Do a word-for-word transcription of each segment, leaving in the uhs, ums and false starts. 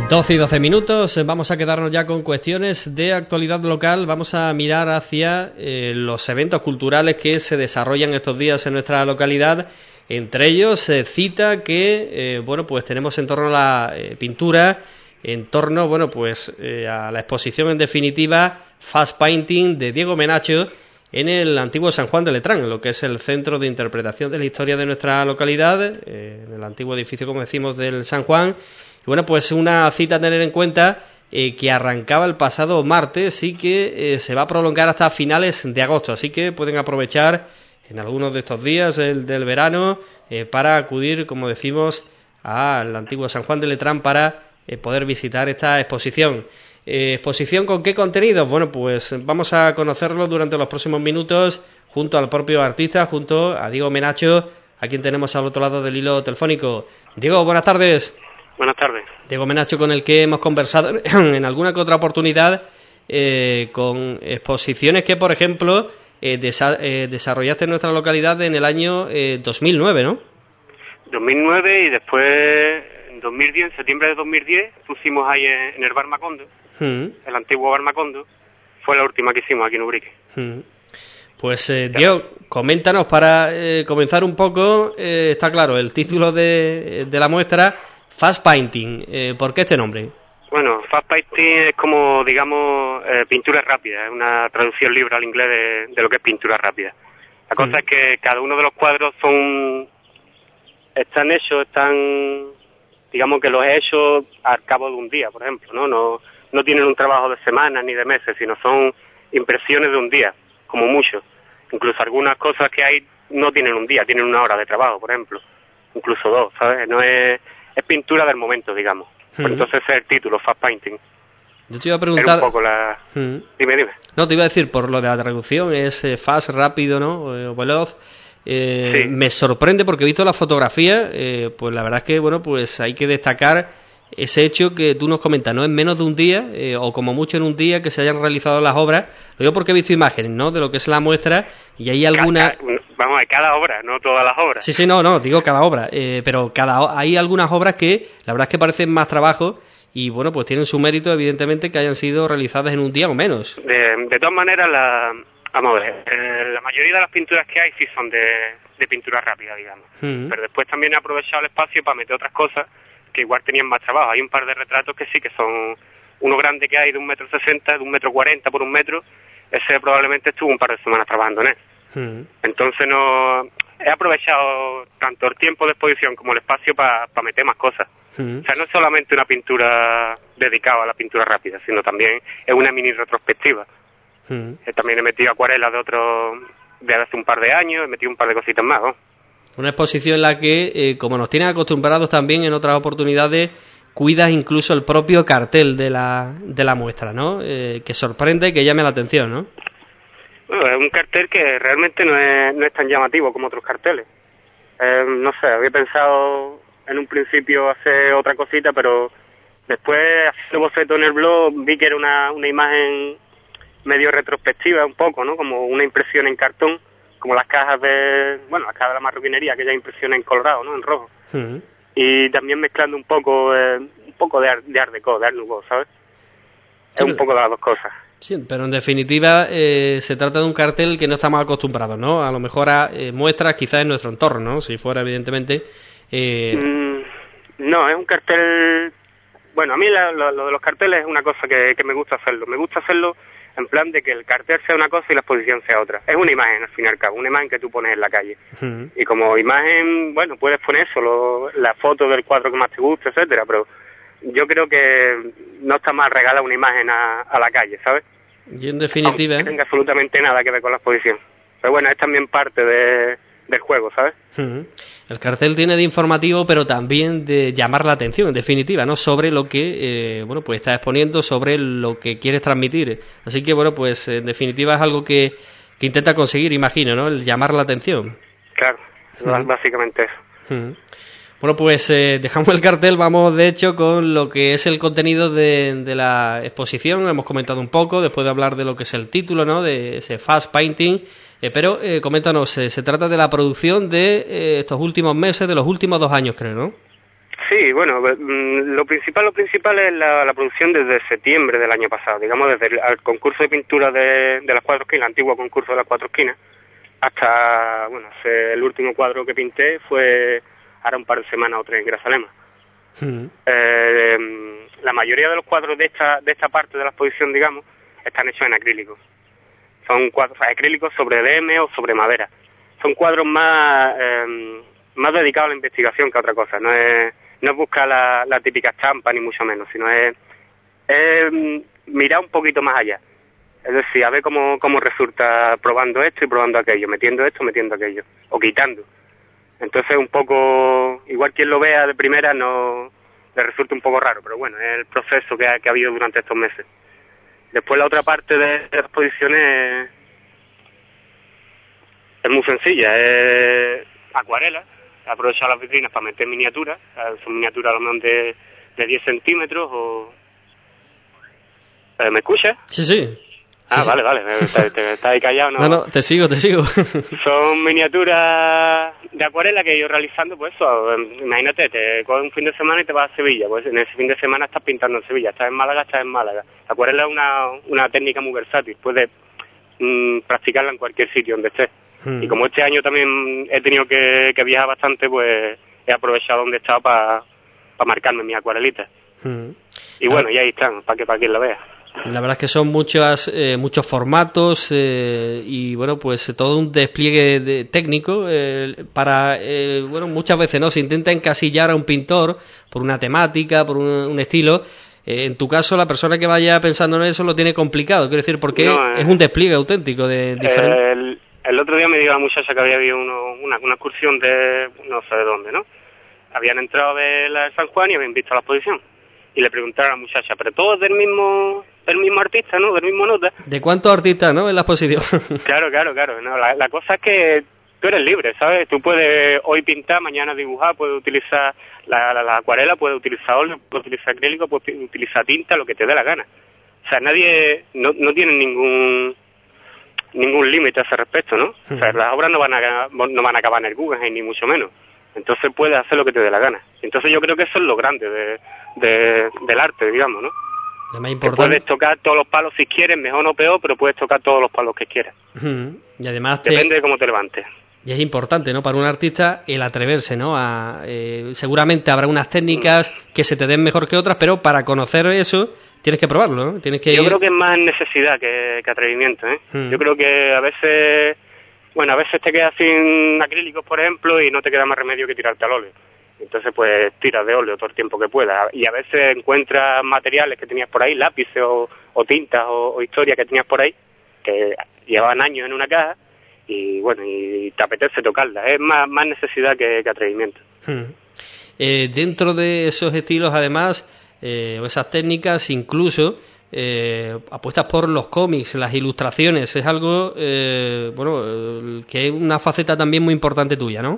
doce y doce minutos, vamos a quedarnos ya con cuestiones de actualidad local. Vamos a mirar hacia eh, los eventos culturales que se desarrollan estos días en nuestra localidad. Entre ellos, eh, cita que, eh, bueno, pues tenemos en torno a la eh, pintura, en torno, bueno, pues eh, a la exposición en definitiva Fast Painting de Diego Menacho en el antiguo San Juan de Letrán, lo que es el centro de interpretación de la historia de nuestra localidad, eh, en el antiguo edificio, como decimos, del San Juan. Y bueno, pues una cita a tener en cuenta eh, que arrancaba el pasado martes y que eh, se va a prolongar hasta finales de agosto, así que pueden aprovechar en algunos de estos días del, del verano eh, para acudir, como decimos, al antiguo San Juan de Letrán para eh, poder visitar esta exposición. Eh, ¿Exposición con qué contenidos? Bueno, pues vamos a conocerlo durante los próximos minutos junto al propio artista, junto a Diego Menacho, a quien tenemos al otro lado del hilo telefónico. Diego, buenas tardes. Buenas tardes. Diego Menacho, con el que hemos conversado en alguna que otra oportunidad eh, con exposiciones que, por ejemplo, eh, desa- eh, desarrollaste en nuestra localidad en el año eh, dos mil nueve, ¿no? dos mil nueve y después, en dos mil diez, en septiembre de dos mil diez, pusimos ahí en, en el Bar Macondo, mm. el antiguo Bar Macondo, fue la última que hicimos aquí en Ubrique. Mm. Pues, eh, Diego, coméntanos para eh, comenzar un poco, eh, está claro, el título de, de la muestra, Fast Painting. Eh, ¿Por qué este nombre? Bueno, Fast Painting es como, digamos, eh, pintura rápida, es una traducción libre al inglés de, de lo que es pintura rápida. La cosa mm. es que cada uno de los cuadros son, están hechos, están, digamos que los he hecho al cabo de un día, por ejemplo, ¿no? No, no tienen un trabajo de semanas ni de meses, sino son impresiones de un día, como mucho. Incluso algunas cosas que hay no tienen un día, tienen una hora de trabajo, por ejemplo, incluso dos, ¿sabes? No es, es pintura del momento, digamos. Mm. Pues entonces ese es el título, Fast Painting. Yo te iba a preguntar... Era un poco la... Mm. Dime, dime. No, te iba a decir, por lo de la traducción, es eh, fast, rápido, ¿no? Eh, veloz. Eh, sí. Me sorprende porque he visto la fotografía, eh, pues la verdad es que, bueno, pues hay que destacar ese hecho que tú nos comentas, ¿no? En menos de un día, eh, o como mucho en un día, que se hayan realizado las obras. Lo digo porque he visto imágenes, ¿no? De lo que es la muestra y hay alguna... Cada, vamos, a cada obra, no todas las obras. Sí, sí, no, no, digo cada obra, eh, pero cada hay algunas obras que la verdad es que parecen más trabajo y, bueno, pues tienen su mérito, evidentemente, que hayan sido realizadas en un día o menos. De, de todas maneras, la... Vamos a ver, eh, la mayoría de las pinturas que hay sí son de, de pintura rápida, digamos. Uh-huh. Pero después también he aprovechado el espacio para meter otras cosas que igual tenían más trabajo. Hay un par de retratos que sí que son... Uno grande que hay de un metro sesenta, de un metro cuarenta por un metro. Ese probablemente estuvo un par de semanas trabajando en él. Uh-huh. Entonces no... He aprovechado tanto el tiempo de exposición como el espacio para pa meter más cosas. Uh-huh. O sea, no es solamente una pintura dedicada a la pintura rápida, sino también es una mini retrospectiva. Hmm. También he metido acuarelas de otro de hace un par de años, he metido un par de cositas más, ¿no? Una exposición en la que, eh, como nos tienen acostumbrados también en otras oportunidades, cuidas incluso el propio cartel de la de la muestra, ¿no? Eh, que sorprende y que llame la atención, ¿no? Bueno, es un cartel que realmente no es, no es tan llamativo como otros carteles. Eh, no sé, había pensado en un principio hacer otra cosita, pero después, haciendo boceto en el blog, vi que era una, una imagen medio retrospectiva un poco, ¿no? Como una impresión en cartón, como las cajas de, bueno, las cajas de la marroquinería, aquella impresión en colorado, ¿no? En rojo. Uh-huh. Y también mezclando un poco, eh, un poco de, de Art Deco, de Art Nouveau, ¿sabes? Sí, es un poco de las dos cosas. Sí, pero en definitiva eh, se trata de un cartel que no estamos acostumbrados, ¿no? A lo mejor a eh, muestras quizás en nuestro entorno, ¿no? Si fuera, evidentemente... Eh... Mm, no, es un cartel... Bueno, a mí la, lo, lo de los carteles es una cosa que, que me gusta hacerlo. Me gusta hacerlo en plan de que el cartel sea una cosa y la exposición sea otra. Es una imagen, al fin y al cabo, una imagen que tú pones en la calle. Uh-huh. Y como imagen, bueno, puedes poner solo la foto del cuadro que más te guste, etcétera, pero yo creo que no está mal regalar una imagen a, a la calle, ¿sabes? Y en definitiva... Aunque no tenga absolutamente nada que ver con la exposición. Pero bueno, es también parte de, del juego, ¿sabes? Uh-huh. El cartel tiene de informativo, pero también de llamar la atención, en definitiva, ¿no? Sobre lo que, eh, bueno, pues estás exponiendo, sobre lo que quieres transmitir. Así que, bueno, pues en definitiva es algo que, que intenta conseguir, imagino, ¿no? El llamar la atención. Claro, uh-huh. Básicamente eso. Uh-huh. Bueno, pues eh, dejamos el cartel, vamos de hecho con lo que es el contenido de, de la exposición. Hemos comentado un poco, después de hablar de lo que es el título, ¿no? De ese Fast Painting. Eh, pero eh, coméntanos, eh, se trata de la producción de eh, estos últimos meses, de los últimos dos años, creo, ¿no? Sí, Sí, bueno, lo principal, lo principal es la, la producción desde septiembre del año pasado, digamos desde el, el concurso de pintura de, de las cuatro esquinas, el antiguo concurso de las cuatro esquinas, hasta, bueno, el último cuadro que pinté fue ahora un par de semanas o tres en Grazalema. Mm. Eh, la mayoría de los cuadros de esta de esta parte de la exposición, digamos, están hechos en acrílico. Son cuadros acrílicos sobre D M o sobre madera. Son cuadros más eh, más dedicados a la investigación que a otra cosa. No es no es buscar la, la típica estampa ni mucho menos, sino es, es mirar un poquito más allá. Es decir, a ver cómo cómo resulta probando esto y probando aquello, metiendo esto, metiendo aquello, o quitando. Entonces un poco, igual quien lo vea de primera no le resulta un poco raro, pero bueno, es el proceso que ha, que ha habido durante estos meses. Después la otra parte de la exposición es, es muy sencilla, es acuarela, aprovechar las vitrinas para meter miniaturas, son miniaturas a lo menos de, de diez centímetros o... ¿Me escuchas? Sí, sí. Ah, sí, vale, sí. vale, estás está ahí callado, ¿no? No, no, te sigo, te sigo. Son miniaturas de acuarela que he ido realizando, pues eso, imagínate, te coges un fin de semana y te vas a Sevilla, pues en ese fin de semana estás pintando en Sevilla, estás en Málaga, estás en Málaga. La acuarela es una, una técnica muy versátil, puedes mmm, practicarla en cualquier sitio donde estés. Hmm. Y como este año también he tenido que, que viajar bastante, pues he aprovechado donde he estado para pa marcarme mis acuarelitas. Hmm. Y bueno, ah. y ahí están, para que para quien la vea. La verdad es que son muchas, eh, muchos formatos eh, y bueno, pues todo un despliegue de, técnico eh, para, eh, bueno, muchas veces no se intenta encasillar a un pintor por una temática, por un, un estilo. Eh, en tu caso, la persona que vaya pensando en eso lo tiene complicado, quiero decir, porque no, eh, es un despliegue auténtico de diferentes... Eh, el, el otro día me dijo la muchacha que había habido uno, una, una excursión de no sé de dónde, ¿no? Habían entrado de la de San Juan y habían visto la exposición. Y le preguntaron a la muchacha, pero todos del mismo del mismo artista, ¿no? Del mismo nota. ¿De cuántos artistas, no? En la exposición. Claro, claro, claro. No, la, la cosa es que tú eres libre, ¿sabes? Tú puedes hoy pintar, mañana dibujar, puedes utilizar la, la, la acuarela, puedes utilizar óleo, puedes utilizar acrílico, puedes utilizar tinta, lo que te dé la gana. O sea, nadie, no, no tiene ningún ningún límite a ese respecto, ¿no? O sea, las obras no van a no van a acabar en el Guggenheim, ni mucho menos. Entonces puedes hacer lo que te dé la gana. Entonces yo creo que eso es lo grande de, de, del arte, digamos, ¿no? Lo más importante... Que puedes tocar todos los palos si quieres, mejor o peor, pero puedes tocar todos los palos que quieras. Uh-huh. Y además depende te... de cómo te levantes. Y es importante, ¿no? Para un artista el atreverse, ¿no? A, eh, seguramente habrá unas técnicas mm. que se te den mejor que otras, pero para conocer eso tienes que probarlo, ¿no? Tienes que Yo ir... creo que es más necesidad que, que atrevimiento, ¿eh? Uh-huh. Yo creo que a veces... Bueno, a veces te quedas sin acrílicos, por ejemplo, y no te queda más remedio que tirarte al óleo. Entonces, pues, tiras de óleo todo el tiempo que puedas. Y a veces encuentras materiales que tenías por ahí, lápices o, o tintas o, o historias que tenías por ahí, que llevaban años en una caja, y bueno, y te apetece tocarlas. Es más, más necesidad que, que atrevimiento. Hmm. Eh, dentro de esos estilos, además, eh, o esas técnicas, incluso... Eh, apuestas por los cómics, las ilustraciones, es algo, eh, bueno, eh, que es una faceta también muy importante tuya, ¿no?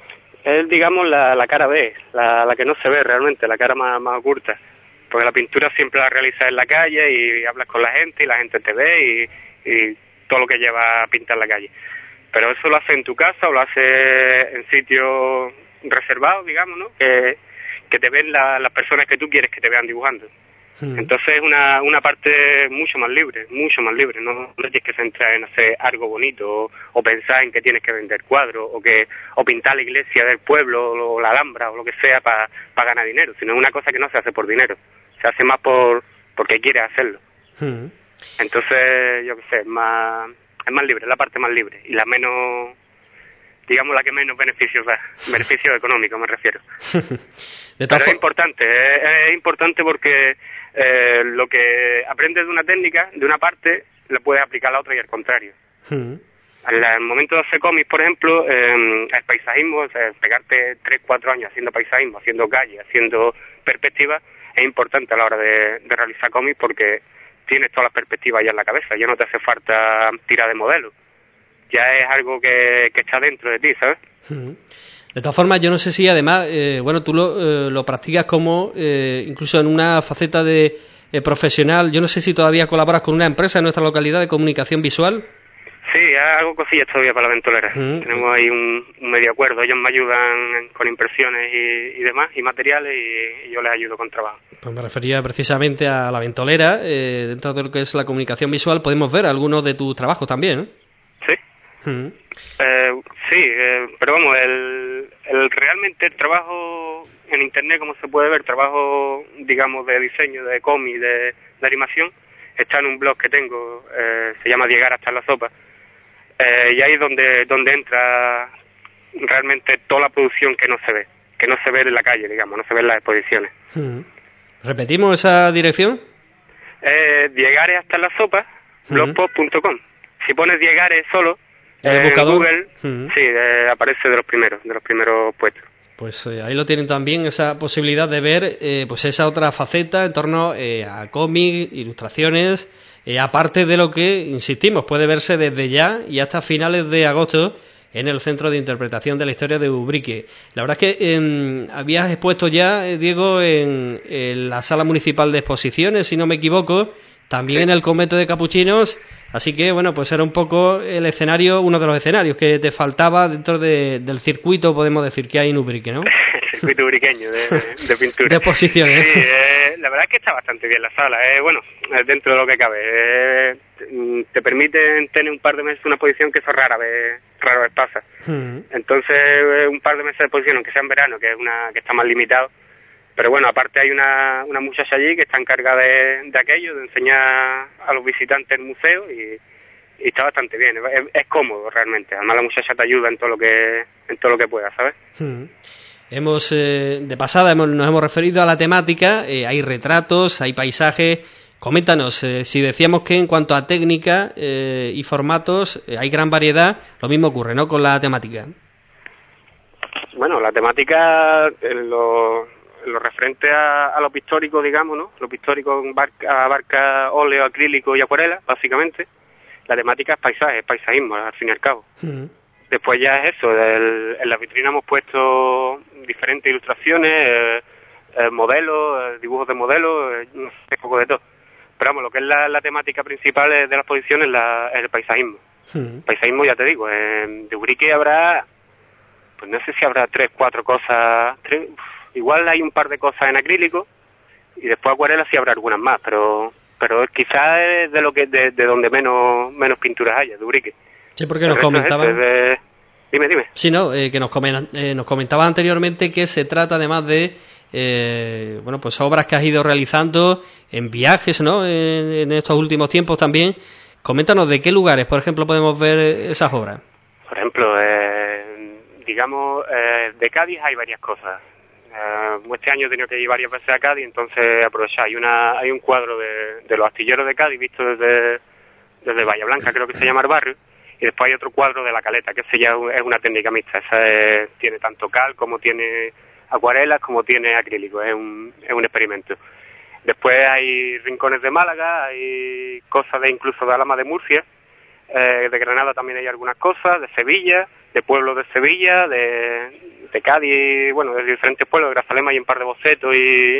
Es, digamos, la, la cara B, la, la que no se ve realmente, la cara más, más oculta, porque la pintura siempre la realizas en la calle y hablas con la gente y la gente te ve y, y todo lo que lleva a pintar la calle. Pero eso lo haces en tu casa o lo haces en sitios reservados, digamos, ¿no? Que, que te ven la, las personas que tú quieres que te vean dibujando. Entonces es una, una parte mucho más libre, mucho más libre, no, no tienes que centrar en hacer algo bonito o, o pensar en que tienes que vender cuadros o que o pintar la iglesia del pueblo o la Alhambra o lo que sea para pa ganar dinero, sino es una cosa que no se hace por dinero, se hace más por porque quieres hacerlo. Uh-huh. Entonces, yo qué sé, es más, es más libre, es la parte más libre y la menos, digamos, la que menos beneficios da, beneficios económicos me refiero. Pero es importante, es, es importante porque eh, lo que aprendes de una técnica, de una parte, lo puedes aplicar a la otra y al contrario. Uh-huh. Al, al momento de hacer cómics, por ejemplo, eh, el paisajismo, o sea, pegarte tres, cuatro años haciendo paisajismo, haciendo calle, haciendo perspectivas, es importante a la hora de, de realizar cómics porque tienes todas las perspectivas ya en la cabeza, ya no te hace falta tirar de modelo. Ya es algo que, que está dentro de ti, ¿sabes? Uh-huh. De todas formas, yo no sé si además, eh, bueno, tú lo, eh, lo practicas como, eh, incluso en una faceta de eh, profesional, yo no sé si todavía colaboras con una empresa en nuestra localidad de comunicación visual. Sí, hago cosillas todavía para la ventolera. Mm. Tenemos ahí un, un medio acuerdo. Ellos me ayudan con impresiones y, y demás, y materiales, y, y yo les ayudo con trabajo. Pues me refería precisamente a la ventolera. Eh, dentro de lo que es la comunicación visual, podemos ver algunos de tus trabajos también, ¿eh? Sí. Mm. Eh, sí, eh, pero vamos, el, el realmente el trabajo en internet, como se puede ver, trabajo, digamos, de diseño, de cómic, de, de animación, está en un blog que tengo, eh, se llama Llegar hasta la sopa, eh, y ahí es donde, donde entra realmente toda la producción que no se ve, que no se ve en la calle, digamos, no se ve en las exposiciones. Mm. ¿Repetimos esa dirección? Eh, Llegares hasta la sopa, mm. blogspot punto com. Si pones Llegares solo, ¿el eh, buscador? en Google, mm. sí, eh, aparece de los primeros, de los primeros puestos. Pues eh, ahí lo tienen también, esa posibilidad de ver eh, pues esa otra faceta en torno eh, a cómics, ilustraciones, eh, aparte de lo que, insistimos, puede verse desde ya y hasta finales de agosto en el Centro de Interpretación de la Historia de Ubrique. La verdad es que eh, habías expuesto ya, eh, Diego, en, en la Sala Municipal de Exposiciones, si no me equivoco, también sí. En el Convento de Capuchinos. Así que, bueno, pues era un poco el escenario, uno de los escenarios que te faltaba dentro de, del circuito, podemos decir, que hay en Ubrique, ¿no? El circuito ubriqueño de, de pintura. De exposiciones. Sí, eh, la verdad es que está bastante bien la sala. Eh, bueno, dentro de lo que cabe. Eh, te permite tener un par de meses una exposición que eso rara vez, rara vez pasa. Hmm. Entonces, un par de meses de exposición, aunque sea en verano, que es una que está más limitado. Pero bueno, aparte hay una, una muchacha allí que está encargada de, de aquello, de enseñar a los visitantes el museo y, y está bastante bien, es, es cómodo realmente. Además la muchacha te ayuda en todo lo que en todo lo que pueda, ¿sabes? Hmm. Hemos, eh, de pasada hemos, nos hemos referido a la temática, eh, hay retratos, hay paisajes. Coméntanos, eh, si decíamos que en cuanto a técnica eh, y formatos eh, hay gran variedad, lo mismo ocurre, ¿no?, con la temática. Bueno, la temática, eh, lo... lo referente a, a lo pictórico, digamos, ¿no? Lo pictórico abarca, abarca óleo, acrílico y acuarela, básicamente. La temática es paisaje, es paisajismo, al fin y al cabo. Uh-huh. Después ya es eso, el, en la vitrina hemos puesto diferentes ilustraciones, eh, eh, modelos, eh, dibujos de modelos, eh, no sé, un poco de todo. Pero vamos, lo que es la, la temática principal de la exposición es, la, es el paisajismo. Uh-huh. Paisajismo, ya te digo, en de Ubrique habrá, pues no sé si habrá tres, cuatro cosas, tres... Igual hay un par de cosas en acrílico y después acuarela sí habrá algunas más, pero pero quizás es de lo que de, de donde menos menos pinturas haya, de Ubrique. Sí, porque nos comentaban... Es de... Dime, dime. Sí, no, eh, que nos, comen... eh, nos comentaba anteriormente que se trata además de eh, bueno, pues obras que has ido realizando en viajes, ¿no?, en, en estos últimos tiempos también. Coméntanos de qué lugares, por ejemplo, podemos ver esas obras. Por ejemplo, eh, digamos, eh, de Cádiz hay varias cosas. Uh, este año he tenido que ir varias veces a Cádiz, entonces aprovechar. Hay una hay un cuadro de, de los astilleros de Cádiz visto desde, desde Bahía Blanca, creo que se llama el barrio, y después hay otro cuadro de la Caleta, que ese ya es una técnica mixta. Esa es, tiene tanto cal como tiene acuarelas como tiene acrílico, es un, es un experimento. Después hay rincones de Málaga, hay cosas de incluso de Alhama de Murcia, eh, de Granada también hay algunas cosas, de Sevilla, de pueblos de Sevilla, de... de Cádiz, bueno, de diferentes pueblos, de Grazalema hay un par de bocetos y,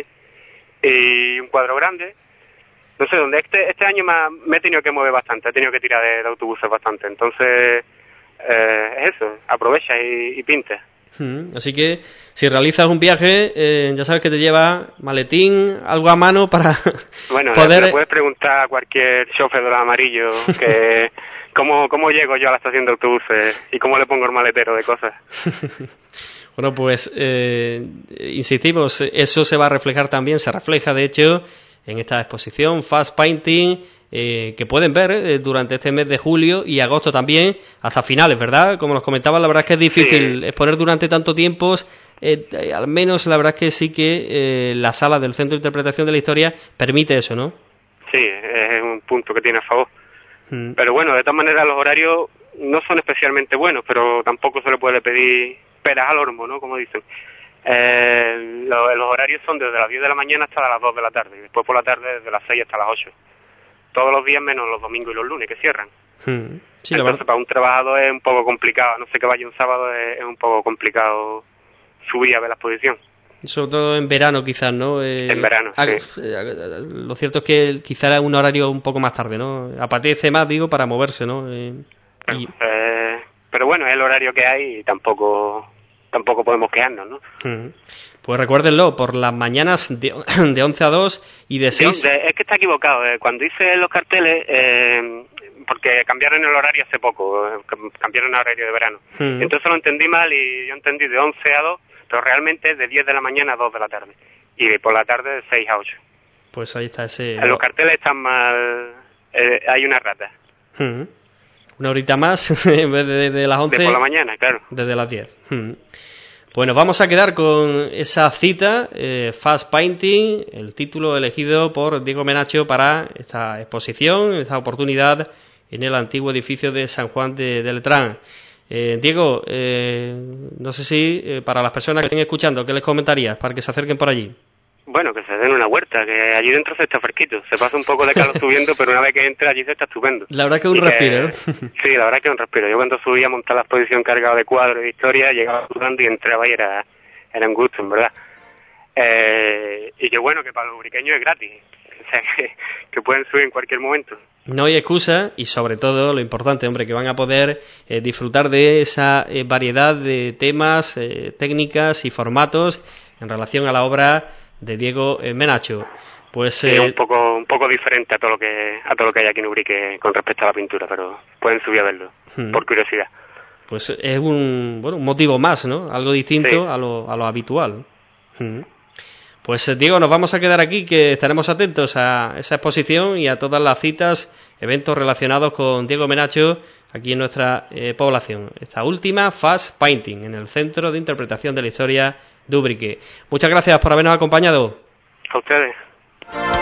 y un cuadro grande. No sé, donde este este año me, me he tenido que mover bastante, he tenido que tirar de, de autobuses bastante, entonces eh, es eso, aprovecha y, y pinta. Hmm, así que si realizas un viaje, eh, ya sabes que te lleva maletín, algo a mano para bueno, poder... le puedes preguntar a cualquier chofer de los amarillos que cómo, cómo llego yo a la estación de autobuses y cómo le pongo el maletero de cosas. Bueno, pues eh, insistimos, eso se va a reflejar también, se refleja de hecho en esta exposición Fast Painting, eh, que pueden ver eh, durante este mes de julio y agosto también, hasta finales, ¿verdad? Como nos comentaban, la verdad es que es difícil sí. exponer durante tanto tiempo, eh, eh, al menos la verdad es que sí que eh, la sala del Centro de Interpretación de la Historia permite eso, ¿no? Sí, es un punto que tiene a favor. Mm. Pero bueno, de todas maneras los horarios no son especialmente buenos, pero tampoco se le puede pedir peras al olmo, ¿no? Como dicen. Eh, lo, los horarios son desde las diez de la mañana hasta las dos de la tarde, y después por la tarde desde las seis hasta las ocho. Todos los días menos los domingos y los lunes, que cierran. Hmm. Sí, entonces para un trabajador es un poco complicado, no sé, que vaya un sábado es, es un poco complicado subir a ver la exposición. Sobre todo en verano quizás, ¿no? Eh, en verano, ah, sí. Lo cierto es que quizás era un horario un poco más tarde, ¿no? Apetece más, digo, para moverse, ¿no? Eh... claro. Y... Eh, pero bueno, es el horario que hay y tampoco tampoco podemos quejarnos, ¿no? Uh-huh. Pues recuérdenlo, por las mañanas de, de once a dos y de seis... De, de, es que está equivocado. Eh, cuando hice los carteles, eh, porque cambiaron el horario hace poco, eh, cambiaron el horario de verano. Uh-huh. Entonces lo entendí mal y yo entendí de once a dos, pero realmente es de diez de la mañana a dos de la tarde. Y por la tarde de seis a ocho. Pues ahí está ese... En los carteles están mal... Eh, hay una rata. Uh-huh. Una horita más, en vez de, de las once... De por la mañana, claro. Desde las diez. Uh-huh. Bueno, vamos a quedar con esa cita, eh, Fast Painting, el título elegido por Diego Menacho para esta exposición, esta oportunidad en el antiguo edificio de San Juan de, de Letrán. Eh, Diego, eh, no sé si eh, para las personas que estén escuchando, ¿qué les comentarías para que se acerquen por allí? Bueno, que se den una huerta, que allí dentro se está fresquito. Se pasa un poco de calor subiendo, pero una vez que entra allí se está estupendo. La verdad que es un y respiro, que, ¿no? Sí, la verdad que es un respiro. Yo cuando subí a montar la exposición cargada de cuadros de historia, llegaba sudando y entraba y era, era un gusto, en verdad. Eh, y que bueno, que para los uriqueños es gratis. O sea, que, que pueden subir en cualquier momento. No hay excusa y sobre todo lo importante, hombre, que van a poder eh, disfrutar de esa eh, variedad de temas, eh, técnicas y formatos en relación a la obra de Diego eh, Menacho. Pues eh, sí, un poco un poco diferente a todo lo que a todo lo que hay aquí en Ubrique con respecto a la pintura, pero pueden subir a verlo hmm. por curiosidad. Pues es un bueno un motivo más, ¿no? Algo distinto sí. a lo a lo habitual. Hmm. Pues Diego, nos vamos a quedar aquí, que estaremos atentos a esa exposición y a todas las citas, eventos relacionados con Diego Menacho aquí en nuestra eh, población. Esta última, Fast Painting, en el Centro de Interpretación de la Historia de Ubrique. Muchas gracias por habernos acompañado. A ustedes.